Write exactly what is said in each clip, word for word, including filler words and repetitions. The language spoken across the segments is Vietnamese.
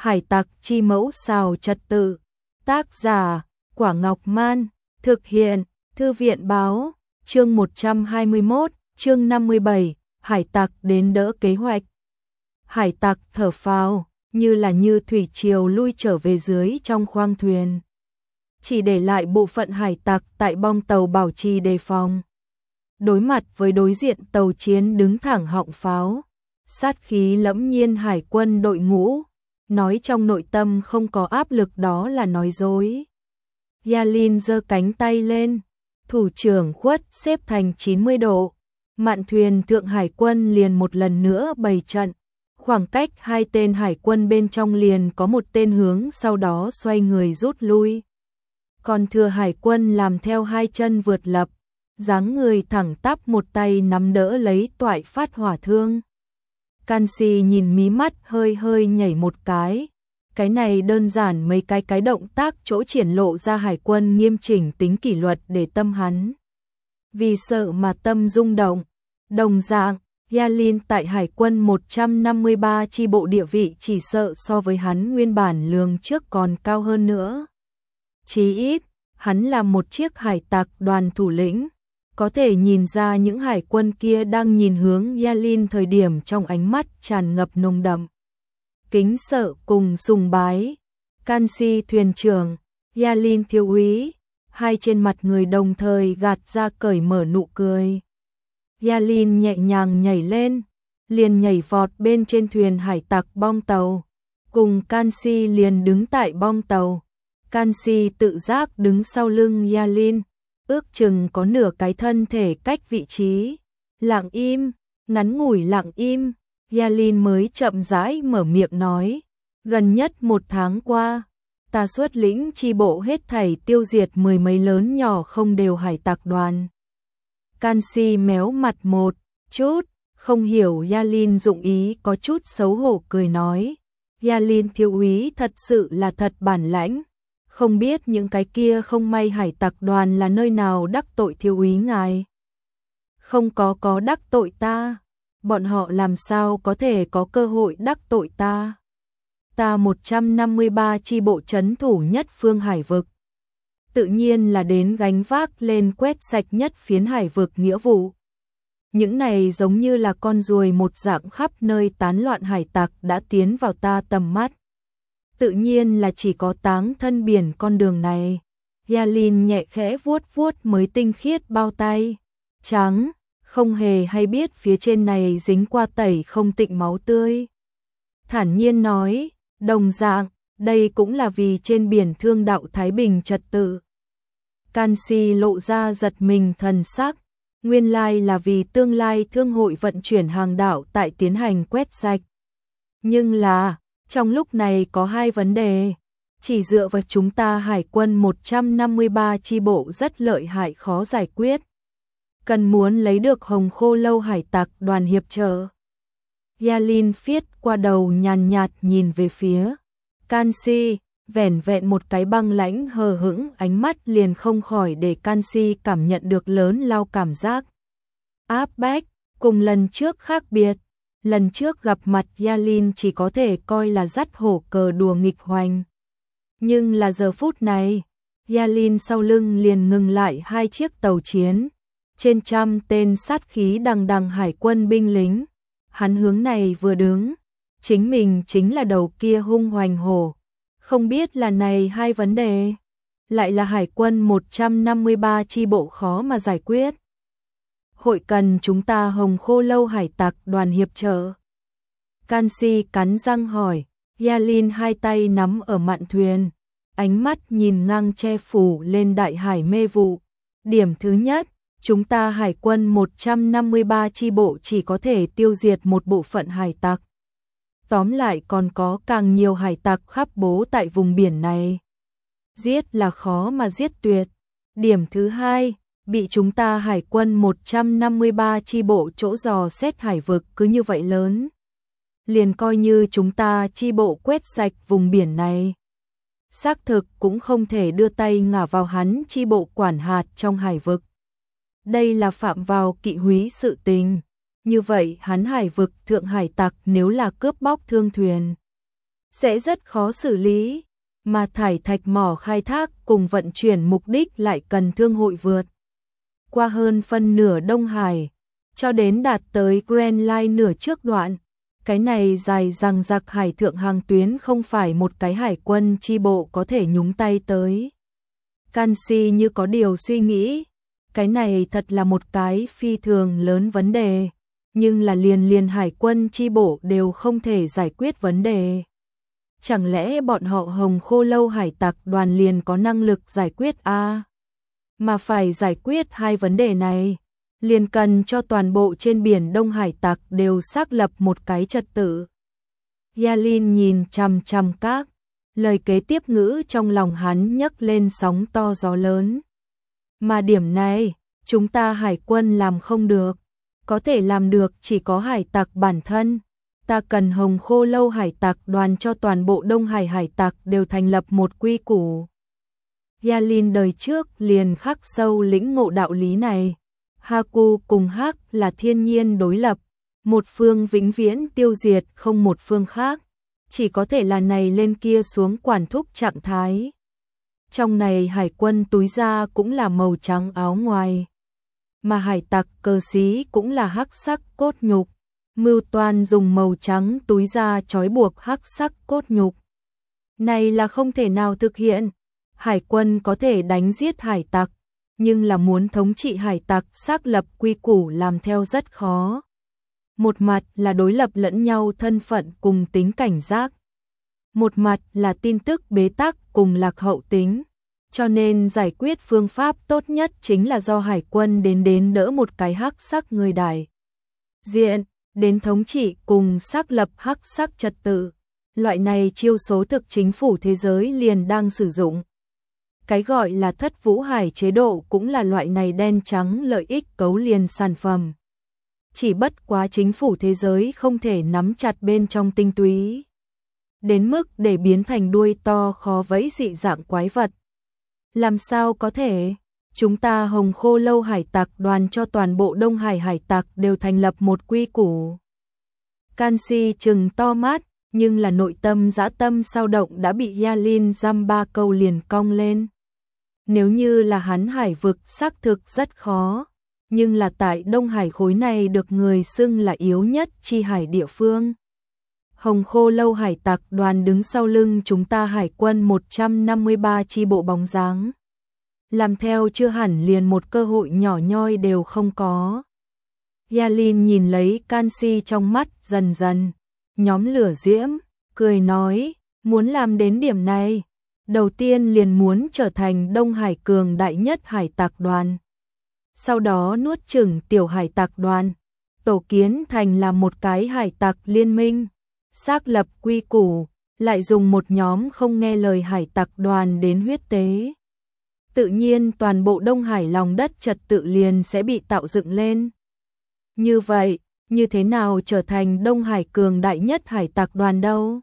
Hải tặc chi mẫu xào trật tự. Tác giả, Quả Ngọc Man. Thực hiện, Thư viện Báo. Chương một trăm hai mươi mốt, chương năm mươi bảy, hải tặc đến đỡ kế hoạch. Hải tặc thở phào, như là như thủy triều lui trở về dưới trong khoang thuyền. Chỉ để lại bộ phận hải tặc tại bong tàu bảo trì đề phòng. Đối mặt với đối diện tàu chiến đứng thẳng họng pháo, sát khí lẫm nhiên hải quân đội ngũ, nói trong nội tâm không có áp lực đó là nói dối. Yalin giơ cánh tay lên, thủ trưởng khuất xếp thành chín mươi độ, mạn thuyền thượng hải quân liền một lần nữa bày trận. Khoảng cách hai tên hải quân bên trong liền có một tên hướng sau đó xoay người rút lui. Còn thừa hải quân làm theo hai chân vượt lập, dáng người thẳng tắp một tay nắm đỡ lấy toại phát hỏa thương. Canxi nhìn mí mắt hơi hơi nhảy một cái. Cái này đơn giản mấy cái cái động tác chỗ triển lộ ra hải quân nghiêm chỉnh tính kỷ luật để tâm hắn. Vì sợ mà tâm rung động. Đồng dạng, Yalin tại hải quân một trăm năm mươi ba chi bộ địa vị chỉ sợ so với hắn nguyên bản lường trước còn cao hơn nữa. Chí ít, hắn là một chiếc hải tặc đoàn thủ lĩnh. Có thể nhìn ra những hải quân kia đang nhìn hướng Yalin thời điểm trong ánh mắt tràn ngập nồng đậm kính sợ cùng sùng bái. Canxi thuyền trưởng, Yalin thiếu úy, hai trên mặt người đồng thời gạt ra cởi mở nụ cười. Yalin nhẹ nhàng nhảy lên, liền nhảy vọt bên trên thuyền hải tặc bong tàu, cùng Canxi liền đứng tại bong tàu. Canxi tự giác đứng sau lưng Yalin, ước chừng có nửa cái thân thể cách vị trí. Lặng im, ngắn ngủi lặng im, Yalin mới chậm rãi mở miệng nói, gần nhất một tháng qua, ta xuất lĩnh chi bộ hết thảy tiêu diệt mười mấy lớn nhỏ không đều hải tặc đoàn. Canxi méo mặt một chút, không hiểu Yalin dụng ý, có chút xấu hổ cười nói, Yalin thiếu úy thật sự là thật bản lãnh, không biết những cái kia không may hải tặc đoàn là nơi nào đắc tội thiếu úy ngài. Không có có đắc tội ta. Bọn họ làm sao có thể có cơ hội đắc tội ta? Ta một trăm năm mươi ba chi bộ trấn thủ nhất phương hải vực. Tự nhiên là đến gánh vác lên quét sạch nhất phiến hải vực nghĩa vụ. Những này giống như là con ruồi một dạng khắp nơi tán loạn hải tặc đã tiến vào ta tầm mắt. Tự nhiên là chỉ có táng thân biển con đường này. Yalin nhẹ khẽ vuốt vuốt mới tinh khiết bao tay. Trắng. Không hề hay biết phía trên này dính qua tẩy không tịnh máu tươi. Thản nhiên nói, đồng dạng, đây cũng là vì trên biển thương đạo Thái Bình trật tự. Canxi lộ ra giật mình thần sắc, nguyên lai là vì tương lai thương hội vận chuyển hàng đảo tại tiến hành quét sạch. Nhưng là, trong lúc này có hai vấn đề, chỉ dựa vào chúng ta hải quân một trăm năm mươi ba chi bộ rất lợi hại khó giải quyết. Cần muốn lấy được Hồng Khô Lâu hải tặc đoàn hiệp trợ. Yalin phiết qua đầu nhàn nhạt nhìn về phía Canxi, vẻn vẹn một cái băng lãnh hờ hững ánh mắt liền không khỏi để Canxi cảm nhận được lớn lao cảm giác áp bách, cùng lần trước khác biệt. Lần trước gặp mặt Yalin chỉ có thể coi là dắt hổ cờ đùa nghịch hoành. Nhưng là giờ phút này, Yalin sau lưng liền ngừng lại hai chiếc tàu chiến. Trên trăm tên sát khí đằng đằng hải quân binh lính, hắn hướng này vừa đứng, chính mình chính là đầu kia hung hoành hổ. Không biết là này hai vấn đề, lại là hải quân một trăm năm mươi ba chi bộ khó mà giải quyết. Hội cần chúng ta Hồng Khô Lâu hải tặc đoàn hiệp trợ. Canxi cắn răng hỏi, Yalin hai tay nắm ở mạn thuyền, ánh mắt nhìn ngang che phủ lên đại hải mê vụ. Điểm thứ nhất, chúng ta hải quân một trăm năm mươi ba chi bộ chỉ có thể tiêu diệt một bộ phận hải tặc. Tóm lại còn có càng nhiều hải tặc khắp bố tại vùng biển này. Giết là khó mà giết tuyệt. Điểm thứ hai, bị chúng ta hải quân một trăm năm mươi ba chi bộ chỗ dò xét hải vực cứ như vậy lớn. Liền coi như chúng ta chi bộ quét sạch vùng biển này. Xác thực cũng không thể đưa tay ngả vào hắn chi bộ quản hạt trong hải vực. Đây là phạm vào kỵ húy sự tình. Như vậy hắn hải vực thượng hải tặc nếu là cướp bóc thương thuyền, sẽ rất khó xử lý, mà thải thạch mỏ khai thác cùng vận chuyển mục đích lại cần thương hội vượt qua hơn phân nửa Đông Hải, cho đến đạt tới Grand Line nửa trước đoạn. Cái này dài dằng dặc hải thượng hàng tuyến không phải một cái hải quân chi bộ có thể nhúng tay tới. Canxi như có điều suy nghĩ, cái này thật là một cái phi thường lớn vấn đề, nhưng là liền liền hải quân chi bộ đều không thể giải quyết vấn đề. Chẳng lẽ bọn họ Hồng Khô Lâu hải tặc đoàn liền có năng lực giải quyết a? À? Mà phải giải quyết hai vấn đề này, liền cần cho toàn bộ trên biển Đông Hải tặc đều xác lập một cái trật tự. Yalin nhìn chằm chằm các lời kế tiếp ngữ trong lòng hắn nhấc lên sóng to gió lớn. Mà điểm này, chúng ta hải quân làm không được, có thể làm được chỉ có hải tặc bản thân. Ta cần Hồng Khô Lâu hải tặc đoàn cho toàn bộ Đông Hải hải tặc đều thành lập một quy củ. Yalin đời trước liền khắc sâu lĩnh ngộ đạo lý này. Haku cùng Hắc là thiên nhiên đối lập, một phương vĩnh viễn tiêu diệt không một phương khác, chỉ có thể là này lên kia xuống quản thúc trạng thái. Trong này hải quân túi da cũng là màu trắng áo ngoài, mà hải tặc cờ xí cũng là hắc sắc cốt nhục, mưu toan dùng màu trắng túi da trói buộc hắc sắc cốt nhục. Này là không thể nào thực hiện, hải quân có thể đánh giết hải tặc, nhưng là muốn thống trị hải tặc xác lập quy củ làm theo rất khó. Một mặt là đối lập lẫn nhau thân phận cùng tính cảnh giác, một mặt là tin tức bế tắc cùng lạc hậu tính, cho nên giải quyết phương pháp tốt nhất chính là do hải quân đến đến đỡ một cái hắc sắc người đại diện, đến thống trị cùng xác lập hắc sắc trật tự. Loại này chiêu số thực chính phủ thế giới liền đang sử dụng. Cái gọi là thất vũ hải chế độ cũng là loại này đen trắng lợi ích cấu liền sản phẩm. Chỉ bất quá chính phủ thế giới không thể nắm chặt bên trong tinh túy, đến mức để biến thành đuôi to khó vẫy dị dạng quái vật. Làm sao có thể? Chúng ta Hồng Khô Lâu hải tặc đoàn cho toàn bộ Đông Hải hải tặc đều thành lập một quy củ. Canxi trừng to mắt, nhưng là nội tâm dã tâm sao động đã bị Yalin giam ba câu liền cong lên. Nếu như là hắn hải vực xác thực rất khó, nhưng là tại Đông Hải khối này được người xưng là yếu nhất chi hải địa phương. Hồng Khô Lâu hải tặc đoàn đứng sau lưng chúng ta hải quân một trăm năm mươi ba chi bộ bóng dáng. Làm theo chưa hẳn liền một cơ hội nhỏ nhoi đều không có. Yalin nhìn lấy Canxi trong mắt dần dần nhóm lửa diễm, cười nói, muốn làm đến điểm này, đầu tiên liền muốn trở thành Đông Hải cường đại nhất hải tặc đoàn. Sau đó nuốt chửng tiểu hải tặc đoàn, tổ kiến thành là một cái hải tặc liên minh, xác lập quy củ, lại dùng một nhóm không nghe lời hải tặc đoàn đến huyết tế. Tự nhiên toàn bộ Đông Hải lòng đất trật tự liền sẽ bị tạo dựng lên. Như vậy, như thế nào trở thành Đông Hải cường đại nhất hải tặc đoàn đâu?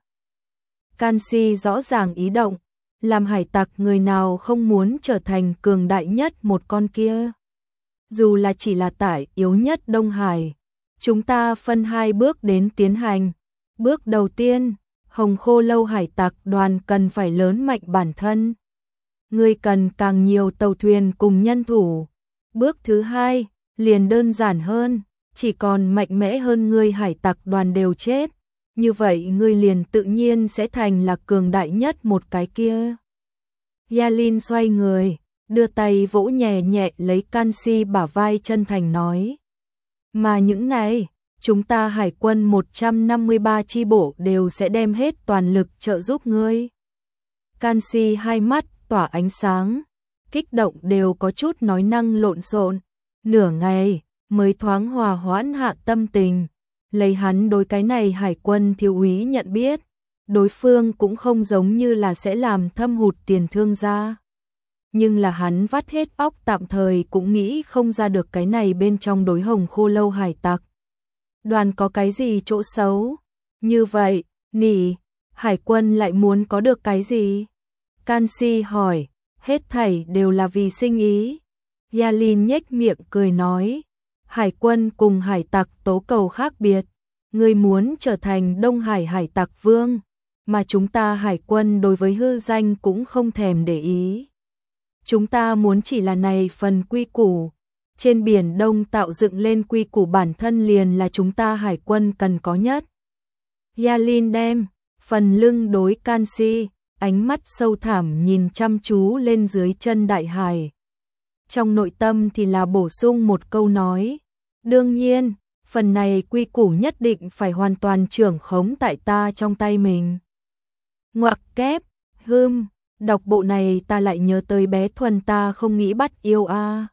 Canxi rõ ràng ý động, làm hải tặc người nào không muốn trở thành cường đại nhất một con kia. Dù là chỉ là tại yếu nhất Đông Hải, chúng ta phân hai bước đến tiến hành. Bước đầu tiên, Hồng Khô Lâu hải tặc đoàn cần phải lớn mạnh bản thân. Ngươi cần càng nhiều tàu thuyền cùng nhân thủ. Bước thứ hai, liền đơn giản hơn, chỉ còn mạnh mẽ hơn ngươi hải tặc đoàn đều chết. Như vậy ngươi liền tự nhiên sẽ thành là cường đại nhất một cái kia. Yalin xoay người, đưa tay vỗ nhẹ nhẹ lấy Canxi bả vai chân thành nói. Mà những này, chúng ta hải quân một trăm năm mươi ba chi bộ đều sẽ đem hết toàn lực trợ giúp ngươi. Canxi hai mắt tỏa ánh sáng, kích động đều có chút nói năng lộn xộn, nửa ngày mới thoáng hòa hoãn hạ tâm tình. Lấy hắn đối cái này hải quân thiếu úy nhận biết, đối phương cũng không giống như là sẽ làm thâm hụt tiền thương gia. Nhưng là hắn vắt hết óc tạm thời cũng nghĩ không ra được cái này bên trong đối Hồng Khô Lâu hải tặc đoàn có cái gì chỗ xấu. Như vậy, nỉ, hải quân lại muốn có được cái gì? Canxi hỏi, hết thảy đều là vì sinh ý. Yalin nhếch miệng cười nói, hải quân cùng hải tặc tố cầu khác biệt. Ngươi muốn trở thành Đông Hải hải tặc vương, mà chúng ta hải quân đối với hư danh cũng không thèm để ý. Chúng ta muốn chỉ là này phần quy củ. Trên Biển Đông tạo dựng lên quy củ bản thân liền là chúng ta hải quân cần có nhất. Yalin đem phần lưng đối canxi, ánh mắt sâu thẳm nhìn chăm chú lên dưới chân đại hải. Trong nội tâm thì là bổ sung một câu nói. Đương nhiên, phần này quy củ nhất định phải hoàn toàn trưởng khống tại ta trong tay mình. Ngoặc kép, hưm, đọc bộ này ta lại nhớ tới bé Thuần ta không nghĩ bắt yêu a.